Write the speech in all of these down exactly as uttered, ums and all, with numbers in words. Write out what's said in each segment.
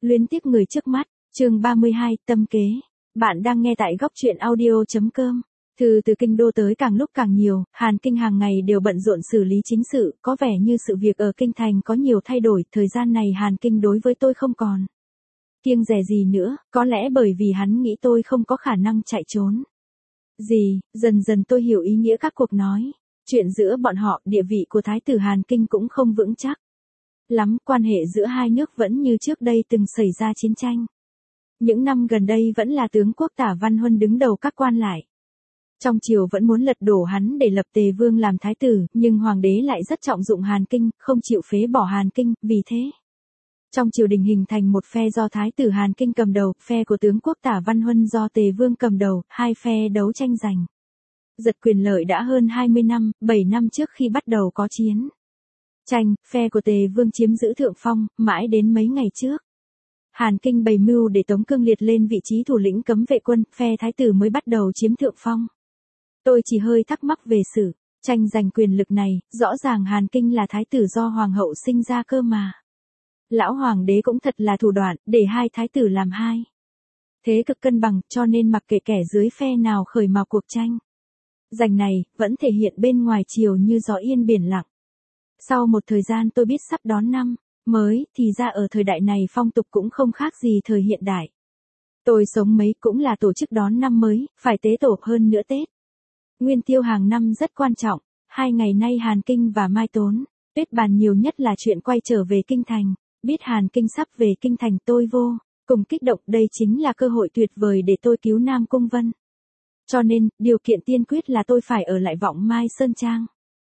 Luyến tiếc người trước mắt, chương ba mươi hai, tâm kế. Bạn đang nghe tại góc truyện audio.com. Thư từ kinh đô tới càng lúc càng nhiều, Hàn Kinh hàng ngày đều bận rộn xử lý chính sự, có vẻ như sự việc ở kinh thành có nhiều thay đổi, thời gian này Hàn Kinh đối với tôi không còn kiêng dè gì nữa, có lẽ bởi vì hắn nghĩ tôi không có khả năng chạy trốn. Gì, dần dần tôi hiểu ý nghĩa các cuộc nói. Chuyện giữa bọn họ, địa vị của Thái tử Hàn Kinh cũng không vững chắc lắm, quan hệ giữa hai nước vẫn như trước đây từng xảy ra chiến tranh. Những năm gần đây vẫn là tướng quốc Tả Văn Huân đứng đầu các quan lại. Trong triều vẫn muốn lật đổ hắn để lập Tề Vương làm thái tử, nhưng hoàng đế lại rất trọng dụng Hàn Kinh, không chịu phế bỏ Hàn Kinh, vì thế trong triều đình hình thành một phe do Thái tử Hàn Kinh cầm đầu, phe của tướng quốc Tả Văn Huân do Tề Vương cầm đầu, hai phe đấu tranh giành giật quyền lợi đã hơn hai mươi năm, bảy năm trước khi bắt đầu có chiến tranh, phe của Tề Vương chiếm giữ thượng phong, mãi đến mấy ngày trước Hàn Kinh bày mưu để Tống Cương Liệt lên vị trí thủ lĩnh cấm vệ quân, phe thái tử mới bắt đầu chiếm thượng phong. Tôi chỉ hơi thắc mắc về sự tranh giành quyền lực này, rõ ràng Hàn Kinh là thái tử do hoàng hậu sinh ra cơ mà. Lão hoàng đế cũng thật là thủ đoạn, để hai thái tử làm hai thế cực cân bằng, cho nên mặc kệ kẻ dưới phe nào khởi mào cuộc tranh giành này, vẫn thể hiện bên ngoài triều như gió yên biển lặng. Sau một thời gian tôi biết sắp đón năm mới, thì ra ở thời đại này phong tục cũng không khác gì thời hiện đại. Tôi sống mấy cũng là tổ chức đón năm mới, phải tế tổ hơn nữa Tết Nguyên Tiêu hàng năm rất quan trọng, hai ngày nay Hàn Kinh và Mai Tốn Tuyết bàn nhiều nhất là chuyện quay trở về kinh thành. Biết Hàn Kinh sắp về kinh thành tôi vô cùng kích động, đây chính là cơ hội tuyệt vời để tôi cứu Nam Cung Vân. Cho nên, điều kiện tiên quyết là tôi phải ở lại Vọng Mai Sơn Trang.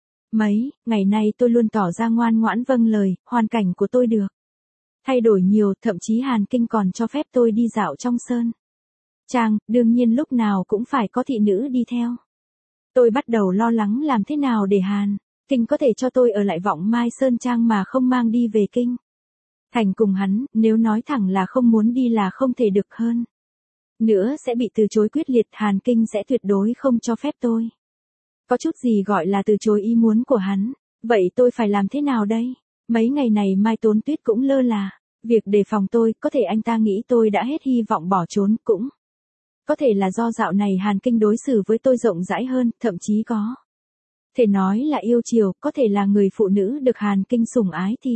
Mấy ngày nay tôi luôn tỏ ra ngoan ngoãn vâng lời, hoàn cảnh của tôi được thay đổi nhiều, thậm chí Hàn Kinh còn cho phép tôi đi dạo trong Sơn Trang, đương nhiên lúc nào cũng phải có thị nữ đi theo. Tôi bắt đầu lo lắng làm thế nào để Hàn Kinh có thể cho tôi ở lại Vọng Mai Sơn Trang mà không mang đi về kinh thành cùng hắn, nếu nói thẳng là không muốn đi là không thể được hơn nữa sẽ bị từ chối quyết liệt, Hàn Kinh sẽ tuyệt đối không cho phép tôi có chút gì gọi là từ chối ý muốn của hắn. Vậy tôi phải làm thế nào đây? Mấy ngày này Mai Tốn Tuyết cũng lơ là việc đề phòng tôi, có thể anh ta nghĩ tôi đã hết hy vọng bỏ trốn, cũng có thể là do dạo này Hàn Kinh đối xử với tôi rộng rãi hơn, thậm chí có thể nói là yêu chiều, có thể là người phụ nữ được Hàn Kinh sủng ái thì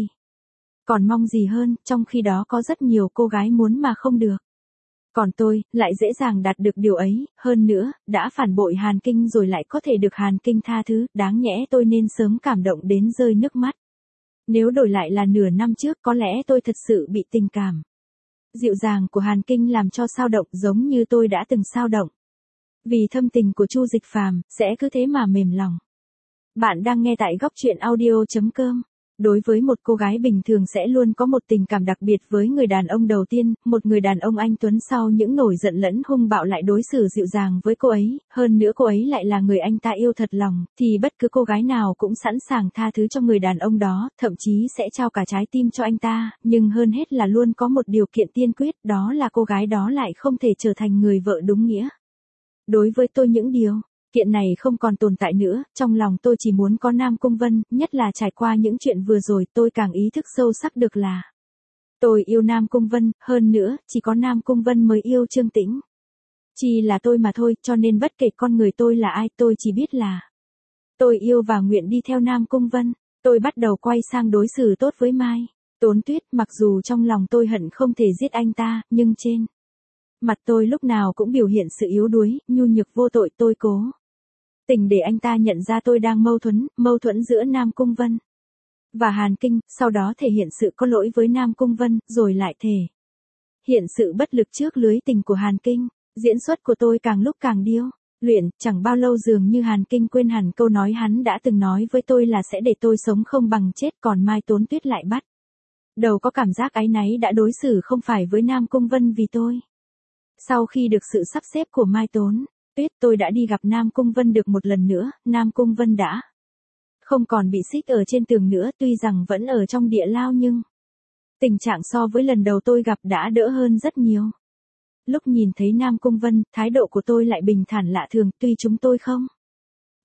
còn mong gì hơn, trong khi đó có rất nhiều cô gái muốn mà không được. Còn tôi, lại dễ dàng đạt được điều ấy, hơn nữa, đã phản bội Hàn Kinh rồi lại có thể được Hàn Kinh tha thứ, đáng nhẽ tôi nên sớm cảm động đến rơi nước mắt. Nếu đổi lại là nửa năm trước có lẽ tôi thật sự bị tình cảm dịu dàng của Hàn Kinh làm cho xao động giống như tôi đã từng xao động. Vì thâm tình của Chu Dịch Phàm, sẽ cứ thế mà mềm lòng. Bạn đang nghe tại góc truyện audio.com. Đối với một cô gái bình thường sẽ luôn có một tình cảm đặc biệt với người đàn ông đầu tiên, một người đàn ông anh tuấn sau những nổi giận lẫn hung bạo lại đối xử dịu dàng với cô ấy, hơn nữa cô ấy lại là người anh ta yêu thật lòng, thì bất cứ cô gái nào cũng sẵn sàng tha thứ cho người đàn ông đó, thậm chí sẽ trao cả trái tim cho anh ta, nhưng hơn hết là luôn có một điều kiện tiên quyết, đó là cô gái đó lại không thể trở thành người vợ đúng nghĩa. Đối với tôi những điều kiện này không còn tồn tại nữa, trong lòng tôi chỉ muốn có Nam Cung Vân, nhất là trải qua những chuyện vừa rồi tôi càng ý thức sâu sắc được là tôi yêu Nam Cung Vân, hơn nữa, chỉ có Nam Cung Vân mới yêu Trương Tĩnh. Chỉ là tôi mà thôi, cho nên bất kể con người tôi là ai, tôi chỉ biết là tôi yêu và nguyện đi theo Nam Cung Vân. Tôi bắt đầu quay sang đối xử tốt với Mai Tốn Tuyết, mặc dù trong lòng tôi hận không thể giết anh ta, nhưng trên mặt tôi lúc nào cũng biểu hiện sự yếu đuối, nhu nhược vô tội, tôi cố tình để anh ta nhận ra tôi đang mâu thuẫn, mâu thuẫn giữa Nam Cung Vân và Hàn Kinh, sau đó thể hiện sự có lỗi với Nam Cung Vân, rồi lại thể hiện sự bất lực trước lưới tình của Hàn Kinh. Diễn xuất của tôi càng lúc càng điêu luyện, chẳng bao lâu dường như Hàn Kinh quên hẳn câu nói hắn đã từng nói với tôi là sẽ để tôi sống không bằng chết, còn Mai Tốn Tuyết lại bắt đầu có cảm giác áy náy đã đối xử không phải với Nam Cung Vân vì tôi. Sau khi được sự sắp xếp của Mai Tốn Tuyết, tôi đã đi gặp Nam Cung Vân được một lần nữa, Nam Cung Vân đã không còn bị xích ở trên tường nữa, tuy rằng vẫn ở trong địa lao nhưng tình trạng so với lần đầu tôi gặp đã đỡ hơn rất nhiều. Lúc nhìn thấy Nam Cung Vân, thái độ của tôi lại bình thản lạ thường, tuy chúng tôi không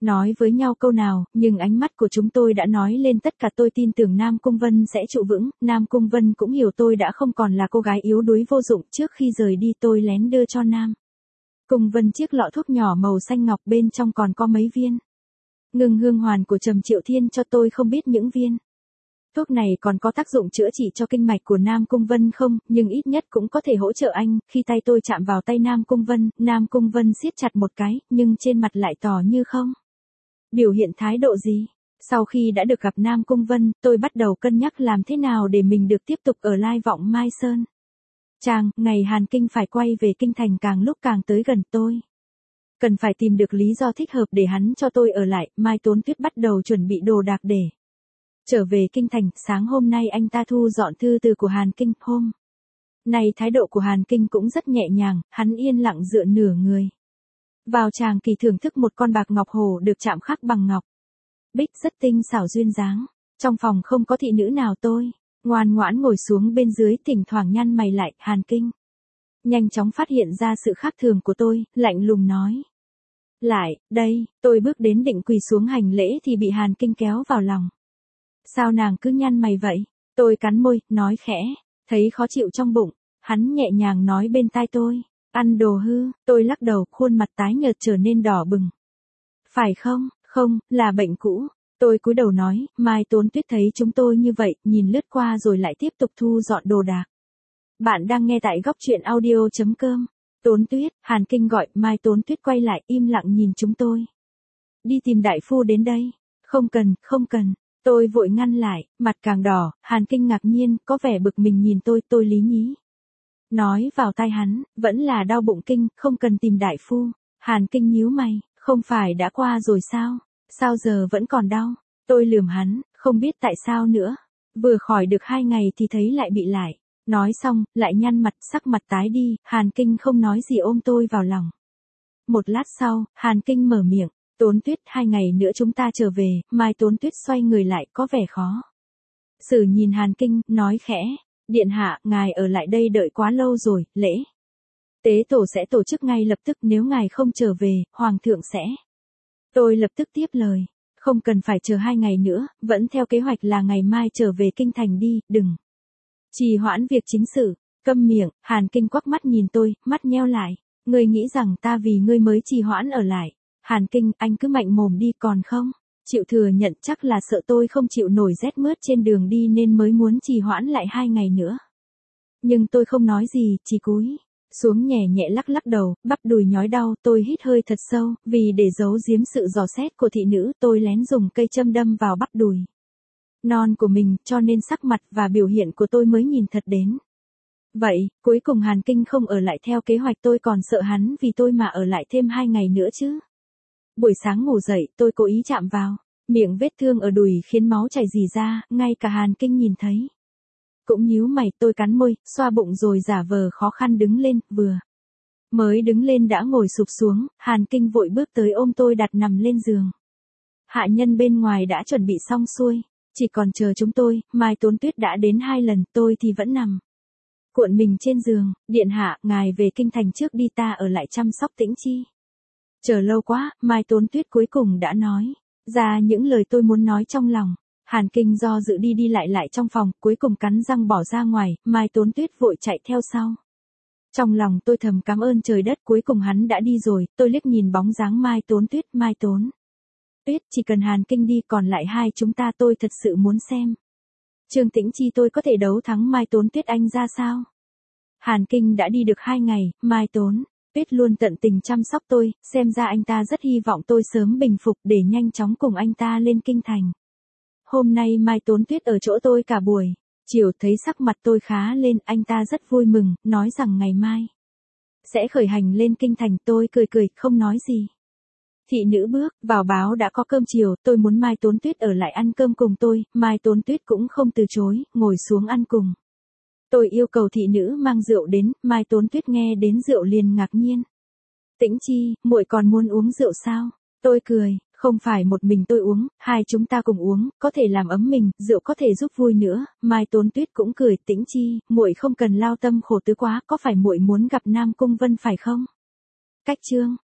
nói với nhau câu nào, nhưng ánh mắt của chúng tôi đã nói lên tất cả. Tôi tin tưởng Nam Cung Vân sẽ trụ vững, Nam Cung Vân cũng hiểu tôi đã không còn là cô gái yếu đuối vô dụng. Trước khi rời đi tôi lén đưa cho Nam Cung Vân chiếc lọ thuốc nhỏ màu xanh ngọc, bên trong còn có mấy viên ngưng hương hoàn của Trầm Triệu Thiên cho tôi không biết những viên thuốc này còn có tác dụng chữa trị cho kinh mạch của Nam Cung Vân không, nhưng ít nhất cũng có thể hỗ trợ anh. Khi tay tôi chạm vào tay Nam Cung Vân, Nam Cung Vân siết chặt một cái, nhưng trên mặt lại tỏ như không biểu hiện thái độ gì. Sau khi đã được gặp Nam Cung Vân, tôi bắt đầu cân nhắc làm thế nào để mình được tiếp tục ở Lai Vọng Mai Sơn. Chàng, ngày Hàn Kinh phải quay về kinh thành càng lúc càng tới gần. Tôi cần phải tìm được lý do thích hợp để hắn cho tôi ở lại. Mai Tốn Tuyết bắt đầu chuẩn bị đồ đạc để trở về kinh thành. Sáng hôm nay anh ta thu dọn thư từ của Hàn Kinh. Hôm nay thái độ của Hàn Kinh cũng rất nhẹ nhàng, hắn yên lặng dựa nửa người vào chàng kỳ thưởng thức một con bạc ngọc hồ được chạm khắc bằng ngọc bích rất tinh xảo duyên dáng. Trong phòng không có thị nữ nào, tôi ngoan ngoãn ngồi xuống bên dưới, thỉnh thoảng nhăn mày lại. Hàn Kinh nhanh chóng phát hiện ra sự khác thường của tôi, lạnh lùng nói: lại, đây. Tôi bước đến định quỳ xuống hành lễ thì bị Hàn Kinh kéo vào lòng. Sao nàng cứ nhăn mày vậy? Tôi cắn môi, nói khẽ, thấy khó chịu trong bụng. Hắn nhẹ nhàng nói bên tai tôi: ăn đồ hư. Tôi lắc đầu, khuôn mặt tái nhợt trở nên đỏ bừng. Phải không? Không, là bệnh cũ. Tôi cúi đầu nói. Mai Tốn Tuyết thấy chúng tôi như vậy, nhìn lướt qua rồi lại tiếp tục thu dọn đồ đạc. Bạn đang nghe tại góc truyện audio chấm com. Tốn Tuyết, Hàn Kinh gọi. Mai Tốn Tuyết quay lại, im lặng nhìn chúng tôi. Đi tìm đại phu đến đây. Không cần, không cần. Tôi vội ngăn lại, mặt càng đỏ. Hàn Kinh ngạc nhiên, có vẻ bực mình nhìn tôi. Tôi lý nhí nói vào tai hắn, vẫn là đau bụng kinh, không cần tìm đại phu. Hàn Kinh nhíu mày, không phải đã qua rồi sao? Sao giờ vẫn còn đau? Tôi lườm hắn, không biết tại sao nữa. Vừa khỏi được hai ngày thì thấy lại bị lại. Nói xong, lại nhăn mặt, sắc mặt tái đi. Hàn Kinh không nói gì ôm tôi vào lòng. Một lát sau, Hàn Kinh mở miệng. Tốn Tuyết, hai ngày nữa chúng ta trở về. Mai Tốn Tuyết xoay người lại, có vẻ khó xử nhìn Hàn Kinh, nói khẽ: điện hạ, ngài ở lại đây đợi quá lâu rồi. Lễ tế tổ sẽ tổ chức ngay lập tức, nếu ngài không trở về, hoàng thượng sẽ. Tôi lập tức tiếp lời: không cần phải chờ hai ngày nữa, vẫn theo kế hoạch là ngày mai trở về kinh thành đi, đừng trì hoãn việc chính sự. Câm miệng. Hàn Kinh quắc mắt nhìn tôi, mắt nheo lại. Ngươi nghĩ rằng ta vì ngươi mới trì hoãn ở lại? Hàn Kinh, anh cứ mạnh mồm đi, còn không chịu thừa nhận, chắc là sợ tôi không chịu nổi rét mướt trên đường đi nên mới muốn trì hoãn lại hai ngày nữa. Nhưng tôi không nói gì, chỉ cúi xuống nhẹ nhẹ lắc lắc đầu, bắp đùi nhói đau. Tôi hít hơi thật sâu, vì để giấu giếm sự dò xét của thị nữ, tôi lén dùng cây châm đâm vào bắp đùi non của mình, cho nên sắc mặt và biểu hiện của tôi mới nhìn thật đến vậy. Cuối cùng Hàn Kinh không ở lại theo kế hoạch, tôi còn sợ hắn vì tôi mà ở lại thêm hai ngày nữa chứ. Buổi sáng ngủ dậy, tôi cố ý chạm vào miệng vết thương ở đùi khiến máu chảy rỉ ra, ngay cả Hàn Kinh nhìn thấy cũng nhíu mày. Tôi cắn môi, xoa bụng rồi giả vờ khó khăn đứng lên. Vừa mới đứng lên đã ngồi sụp xuống. Hàn Kinh vội bước tới ôm tôi đặt nằm lên giường. Hạ nhân bên ngoài đã chuẩn bị xong xuôi, chỉ còn chờ chúng tôi. Mai Tốn Tuyết đã đến hai lần, tôi thì vẫn nằm cuộn mình trên giường. Điện hạ, ngài về kinh thành trước đi, ta ở lại chăm sóc Tĩnh Chi. Chờ lâu quá. Mai Tốn Tuyết cuối cùng đã nói ra những lời tôi muốn nói trong lòng. Hàn Kinh do dự đi đi lại lại trong phòng, cuối cùng cắn răng bỏ ra ngoài. Mai Tốn Tuyết vội chạy theo sau. Trong lòng tôi thầm cảm ơn trời đất, cuối cùng hắn đã đi rồi. Tôi liếc nhìn bóng dáng Mai Tốn Tuyết. Mai Tốn Tuyết, chỉ cần Hàn Kinh đi, còn lại hai chúng ta tôi thật sự muốn xem Trương Tĩnh Chi tôi có thể đấu thắng Mai Tốn Tuyết anh ra sao. Hàn Kinh đã đi được hai ngày, Mai Tốn Tuyết luôn tận tình chăm sóc tôi, xem ra anh ta rất hy vọng tôi sớm bình phục để nhanh chóng cùng anh ta lên kinh thành. Hôm nay Mai Tốn Tuyết ở chỗ tôi cả buổi. Chiều thấy sắc mặt tôi khá lên, anh ta rất vui mừng, nói rằng ngày mai sẽ khởi hành lên kinh thành. Tôi cười cười, không nói gì. Thị nữ bước vào báo đã có cơm chiều, tôi muốn Mai Tốn Tuyết ở lại ăn cơm cùng tôi. Mai Tốn Tuyết cũng không từ chối, ngồi xuống ăn cùng. Tôi yêu cầu thị nữ mang rượu đến. Mai Tốn Tuyết nghe đến rượu liền ngạc nhiên. Tĩnh Chi, muội còn muốn uống rượu sao? Tôi cười, không phải một mình tôi uống, hai chúng ta cùng uống, có thể làm ấm mình, rượu có thể giúp vui nữa. Mai Tốn Tuyết cũng cười, Tĩnh Chi, muội không cần lao tâm khổ tứ quá, có phải muội muốn gặp Nam Cung Vân phải không? Cách chương